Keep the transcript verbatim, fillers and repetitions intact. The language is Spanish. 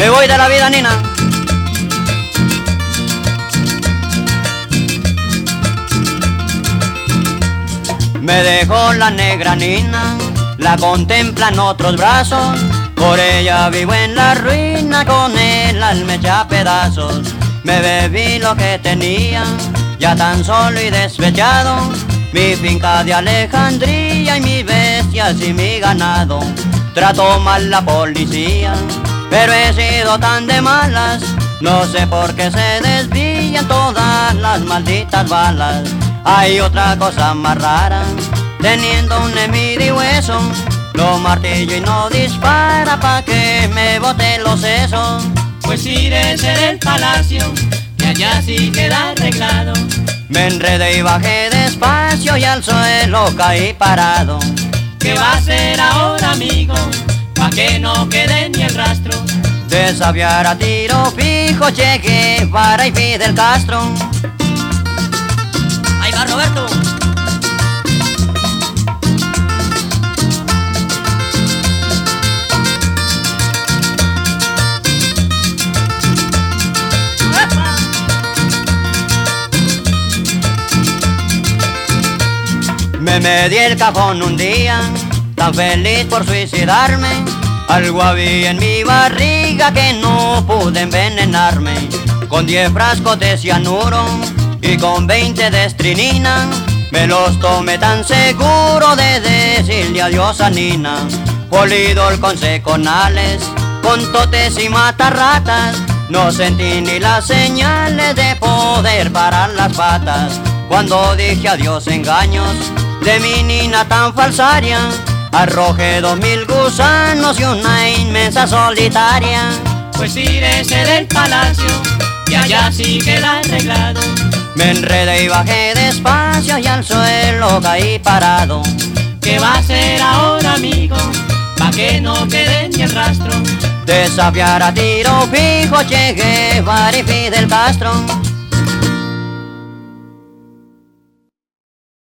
Me voy de la vida, nina. Me dejó la negra nina, la contemplan otros brazos. Por ella vivo en la ruina, con el alma hecha a pedazos. Me bebí lo que tenía, ya tan solo y despechado. Mi finca de Alejandría y mis bestias y mi ganado. Trató mal la policía, pero he sido tan de malas. No sé por qué se desvían todas las malditas balas. Hay otra cosa más rara, teniendo un enemigo y hueso. Lo martillo y no dispara pa' que me bote los sesos. Pues iré del palacio, que allá sí queda arreglado. Me enredé y bajé despacio y al suelo caí parado. ¿Qué va a hacer ahora, amigo? Pa' que no quede ni el rastro. Desafiar a tiro fijo, Che Guevara y Fidel Castro. Ahí va Roberto. Me medí el cajón un día, tan feliz por suicidarme. Algo había en mi barriga que no pude envenenarme. Con diez frascos de cianuro y con veinte de estrinina, me los tomé tan seguro de decirle adiós a Nina. Polidol con seconales, con totes y matarratas, no sentí ni las señales de poder parar las patas. Cuando dije adiós engaños de mi Nina tan falsaria, arrojé dos mil gusanos y una inmensa solitaria. Pues tírese del palacio, que allá sí queda arreglado. Me enredé y bajé despacio y al suelo caí parado. ¿Qué va a hacer ahora, amigo? Pa' que no quede ni el rastro. Desafiar a tiro fijo, Che Guevara y Fidel Castro.